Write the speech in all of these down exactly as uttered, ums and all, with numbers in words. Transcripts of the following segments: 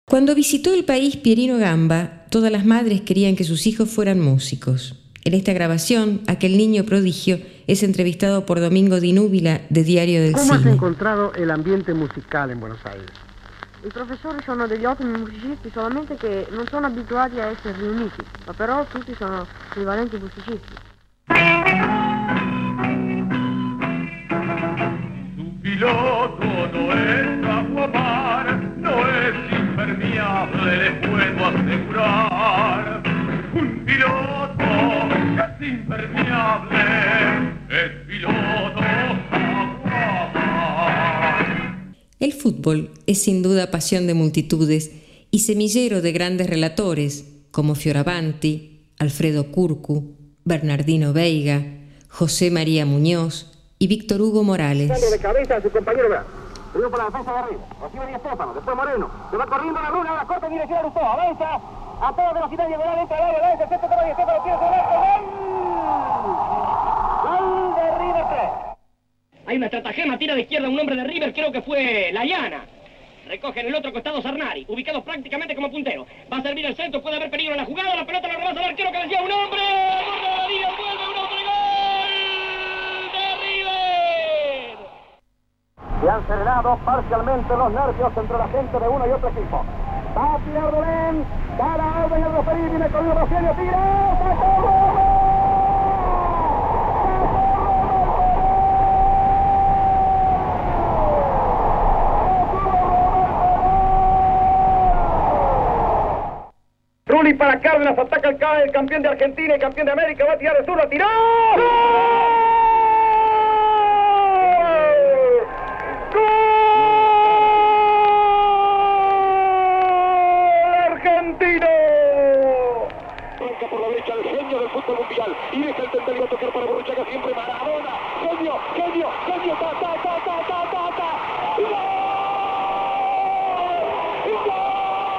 Cuando visitó el país Pierino Gamba, todas las madres querían que sus hijos fueran músicos. En esta grabación, aquel niño prodigio es entrevistado por Domingo Di Núbila de Diario del ¿Cómo Cine. has encontrado el ambiente musical in Buenos Aires? I professori sono degli ottimi musicisti, solamente che non sono abituati a essere riuniti, ma però tutti sono dei valenti musicisti. Tu piloto no es Aquamar, no es impermeable, le puedo asegurar. Un piloto es impermeable, es piloto Aquamar. El fútbol es sin duda pasión de multitudes y semillero de grandes relatores como Fioravanti, Alfredo Curcu, Bernardino Veiga, José María Muñoz y Víctor Hugo Morales. De cabeza a su compañero Blas. Primero por la defensa de arriba. Recibe Di Stéfano, después Moreno. Se va corriendo la luna, ahora corta en dirección a Lustó. Avanza a toda velocidad diagonal, entra al área, avanza, el centro toma Di Stéfano, tira sobre el arco. ¡Gol! ¡Gol de River tres! Hay una estratagema, tira de izquierda un hombre de River, creo que fue Layana. Recoge en el otro costado Sarnari, ubicado prácticamente como puntero. Va a servir el centro, puede haber peligro en la jugada, la pelota la rebasa el arquero que decía un hombre. ¡Gol de Díaz, vuelve un hombre, gol de River! Se han serenado parcialmente los nervios entre la gente de uno y otro equipo. Va a tirar Dolén, da la orden el referí, viene con el Rosario, tira, ¡sacó! Rulli para Cárdenas, ataca el, el campeón de Argentina y campeón de América, va a tirar de zurda, tiró. ¡Gol! ¡Gol! ¡Argentino! Arranca por la derecha el genio del fútbol mundial y deja el tentativo a tocar para Borruchaga, siempre Maradona. Genio, genio, genio, ta, ta, ta, ta, ta, ta, ta. ¡Gol! ¡Gol!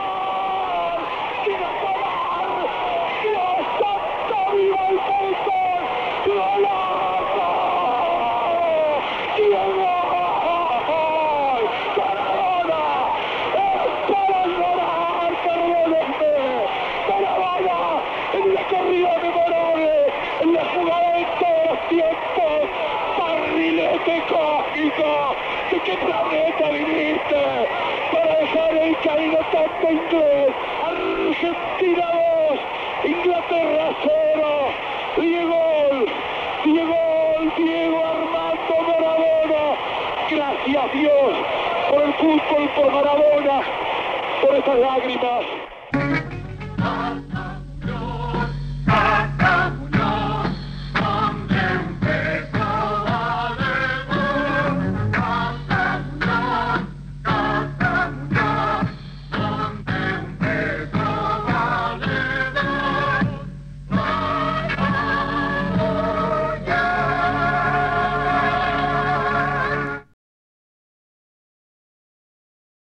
¿De qué planeta viniste para dejar el caído tanto inglés? Argentina dos, Inglaterra cero. Diego, Diego, Diego Armando Maradona. Gracias Dios por el fútbol, por Maradona, por esas lágrimas.